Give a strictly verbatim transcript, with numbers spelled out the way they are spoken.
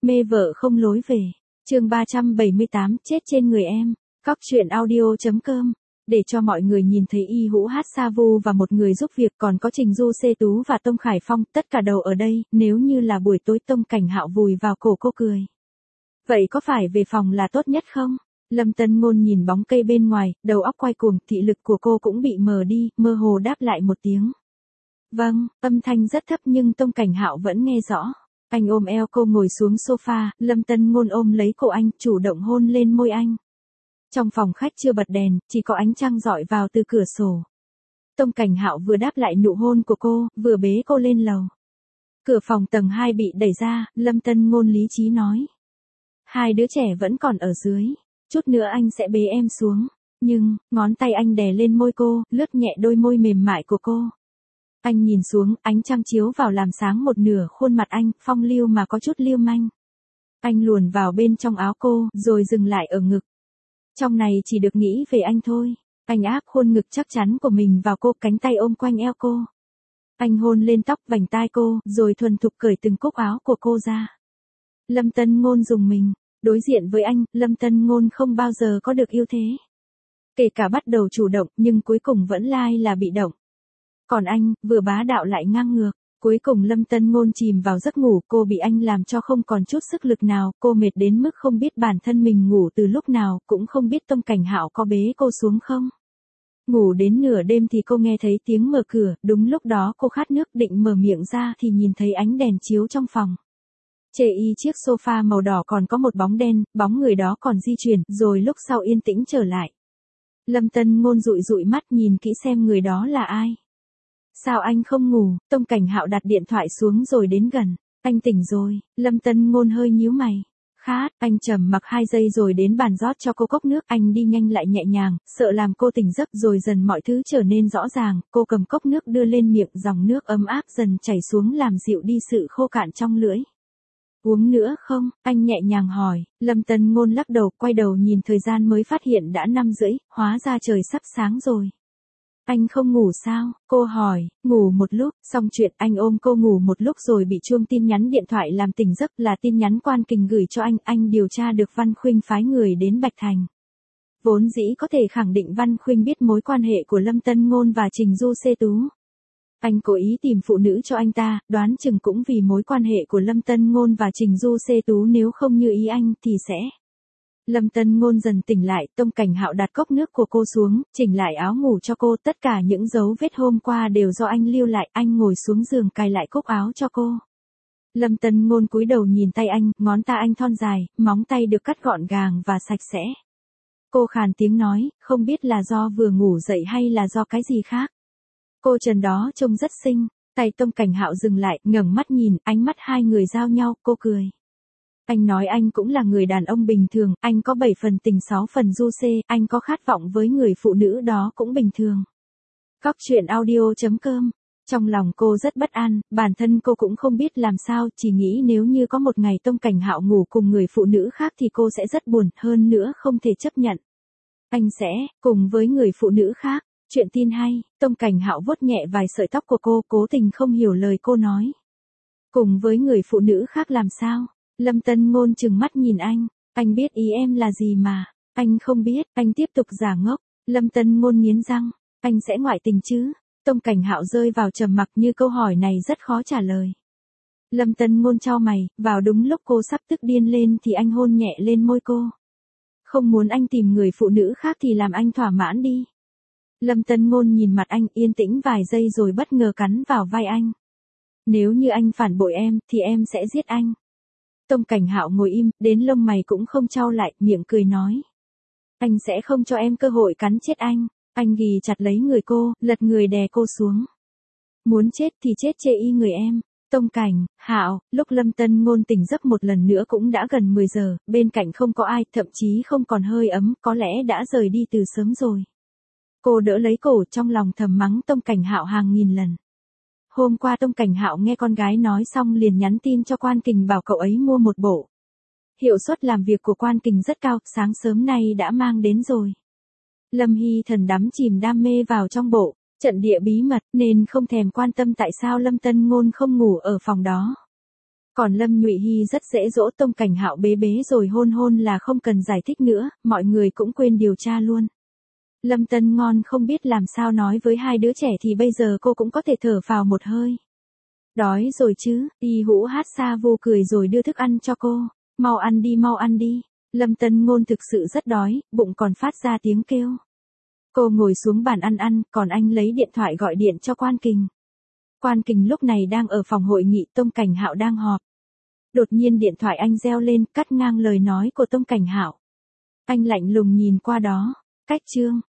Mê vợ không lối về. Chương ba trăm bảy mươi tám, chết trên người em. Cóc truyện audio chấm com. Để cho mọi người nhìn thấy Y Hữu Hát Sa Vu và một người giúp việc, còn có Trình Du Xê Tú và Tông Khải Phong, tất cả đầu ở đây. Nếu như là buổi tối Tông Cảnh Hạo vùi vào cổ cô cười. Vậy có phải về phòng là tốt nhất không? Lâm Tân Ngôn nhìn bóng cây bên ngoài, đầu óc quay cuồng, thị lực của cô cũng bị mờ đi, mơ hồ đáp lại một tiếng. Vâng, âm thanh rất thấp nhưng Tông Cảnh Hạo vẫn nghe rõ. Anh ôm eo cô ngồi xuống sofa, Lâm Tân Ngôn ôm lấy cổ anh, chủ động hôn lên môi anh. Trong phòng khách chưa bật đèn, chỉ có ánh trăng rọi vào từ cửa sổ. Tông Cảnh Hạo vừa đáp lại nụ hôn của cô, vừa bế cô lên lầu. Cửa phòng tầng hai bị đẩy ra, Lâm Tân Ngôn lý trí nói. Hai đứa trẻ vẫn còn ở dưới, chút nữa anh sẽ bế em xuống. Nhưng, ngón tay anh đè lên môi cô, lướt nhẹ đôi môi mềm mại của cô. Anh nhìn xuống, ánh trăng chiếu vào làm sáng một nửa khuôn mặt anh, phong lưu mà có chút lưu manh. Anh luồn vào bên trong áo cô, rồi dừng lại ở ngực. Trong này chỉ được nghĩ về anh thôi. Anh áp khuôn ngực chắc chắn của mình vào cô, cánh tay ôm quanh eo cô. Anh hôn lên tóc vành tai cô, rồi thuần thục cởi từng cúc áo của cô ra. Lâm Tân Ngôn rùng mình. Đối diện với anh, Lâm Tân Ngôn không bao giờ có được ưu thế. Kể cả bắt đầu chủ động, nhưng cuối cùng vẫn lai là bị động. Còn anh, vừa bá đạo lại ngang ngược. Cuối cùng Lâm Tân Ngôn chìm vào giấc ngủ, cô bị anh làm cho không còn chút sức lực nào, cô mệt đến mức không biết bản thân mình ngủ từ lúc nào, cũng không biết Tông Cảnh Hạo có bế cô xuống không. Ngủ đến nửa đêm thì cô nghe thấy tiếng mở cửa, đúng lúc đó cô khát nước định mở miệng ra thì nhìn thấy ánh đèn chiếu trong phòng. Chê y chiếc sofa màu đỏ còn có một bóng đen, bóng người đó còn di chuyển, rồi lúc sau yên tĩnh trở lại. Lâm Tân Ngôn dụi dụi mắt nhìn kỹ xem người đó là ai. Sao anh không ngủ? Tông Cảnh Hạo đặt điện thoại xuống rồi đến gần. Anh tỉnh rồi. Lâm Tân Ngôn hơi nhíu mày. Khát, anh trầm mặc hai giây rồi đến bàn rót cho cô cốc nước. Anh đi nhanh lại nhẹ nhàng, sợ làm cô tỉnh giấc, rồi dần mọi thứ trở nên rõ ràng. Cô cầm cốc nước đưa lên miệng, dòng nước ấm áp dần chảy xuống làm dịu đi sự khô cạn trong lưỡi. Uống nữa không? Anh nhẹ nhàng hỏi. Lâm Tân Ngôn lắc đầu, quay đầu nhìn thời gian mới phát hiện đã năm rưỡi, hóa ra trời sắp sáng rồi. Anh không ngủ sao? Cô hỏi. Ngủ một lúc, xong chuyện anh ôm cô ngủ một lúc rồi bị chuông tin nhắn điện thoại làm tỉnh giấc, là tin nhắn Quan Kình gửi cho anh. Anh điều tra được Văn Khuynh phái người đến Bạch Thành. Vốn dĩ có thể khẳng định Văn Khuynh biết mối quan hệ của Lâm Tân Ngôn và Trình Du Xê Tú. Anh cố ý tìm phụ nữ cho anh ta, đoán chừng cũng vì mối quan hệ của Lâm Tân Ngôn và Trình Du Xê Tú, nếu không như ý anh thì sẽ. Lâm Tân Ngôn dần tỉnh lại, Tông Cảnh Hạo đặt cốc nước của cô xuống, chỉnh lại áo ngủ cho cô, tất cả những dấu vết hôm qua đều do anh lưu lại, anh ngồi xuống giường cài lại cúc áo cho cô. Lâm Tân Ngôn cúi đầu nhìn tay anh, ngón tay anh thon dài, móng tay được cắt gọn gàng và sạch sẽ. Cô khàn tiếng nói, không biết là do vừa ngủ dậy hay là do cái gì khác. Cô Trần đó trông rất xinh. Tay Tông Cảnh Hạo dừng lại, ngẩng mắt nhìn, ánh mắt hai người giao nhau, cô cười. Anh nói anh cũng là người đàn ông bình thường, anh có bảy phần tình sáu phần du xê, anh có khát vọng với người phụ nữ đó cũng bình thường. Cóc truyện audio chấm com. Trong lòng cô rất bất an, bản thân cô cũng không biết làm sao, chỉ nghĩ nếu như có một ngày Tông Cảnh Hạo ngủ cùng người phụ nữ khác thì cô sẽ rất buồn, hơn nữa không thể chấp nhận. Anh sẽ, cùng với người phụ nữ khác. Chuyện tin hay, Tông Cảnh Hạo vuốt nhẹ vài sợi tóc của cô, cố tình không hiểu lời cô nói. Cùng với người phụ nữ khác làm sao? Lâm Tân Ngôn trừng mắt nhìn anh. Anh biết ý em là gì mà. Anh không biết, anh tiếp tục giả ngốc. Lâm Tân Ngôn nghiến răng. Anh sẽ ngoại tình chứ? Tông Cảnh Hạo rơi vào trầm mặc, như câu hỏi này rất khó trả lời. Lâm Tân Ngôn chau mày, vào đúng lúc cô sắp tức điên lên thì anh hôn nhẹ lên môi cô. Không muốn anh tìm người phụ nữ khác thì làm anh thỏa mãn đi. Lâm Tân Ngôn nhìn mặt anh, yên tĩnh vài giây rồi bất ngờ cắn vào vai anh. Nếu như anh phản bội em, thì em sẽ giết anh. Tông Cảnh Hạo ngồi im, đến lông mày cũng không chau lại, miệng cười nói. Anh sẽ không cho em cơ hội cắn chết anh. Anh ghì chặt lấy người cô, lật người đè cô xuống. Muốn chết thì chết chê y người em. Tông Cảnh Hạo, lúc Lâm Tân Ngôn tỉnh giấc một lần nữa cũng đã gần mười giờ, bên cạnh không có ai, thậm chí không còn hơi ấm, có lẽ đã rời đi từ sớm rồi. Cô đỡ lấy cổ, trong lòng thầm mắng Tông Cảnh Hạo hàng nghìn lần. Hôm qua Tông Cảnh Hạo nghe con gái nói xong liền nhắn tin cho Quan Kình bảo cậu ấy mua một bộ. Hiệu suất làm việc của Quan Kình rất cao, sáng sớm nay đã mang đến rồi. Lâm Hy Thần đắm chìm đam mê vào trong bộ, trận địa bí mật, nên không thèm quan tâm tại sao Lâm Tân Ngôn không ngủ ở phòng đó. Còn Lâm Nhụy Hy rất dễ dỗ, Tông Cảnh Hạo bế bế rồi hôn hôn là không cần giải thích nữa, mọi người cũng quên điều tra luôn. Lâm Tân Ngon không biết làm sao nói với hai đứa trẻ thì bây giờ cô cũng có thể thở phào một hơi. Đói rồi chứ, Y Hũ Hát Sa Vu cười rồi đưa thức ăn cho cô. Mau ăn đi, mau ăn đi. Lâm Tân Ngôn thực sự rất đói, bụng còn phát ra tiếng kêu. Cô ngồi xuống bàn ăn ăn, còn anh lấy điện thoại gọi điện cho Quan Kình. Quan Kình lúc này đang ở phòng hội nghị, Tông Cảnh Hạo đang họp. Đột nhiên điện thoại anh reo lên, cắt ngang lời nói của Tông Cảnh Hạo. Anh lạnh lùng nhìn qua đó. Cách chương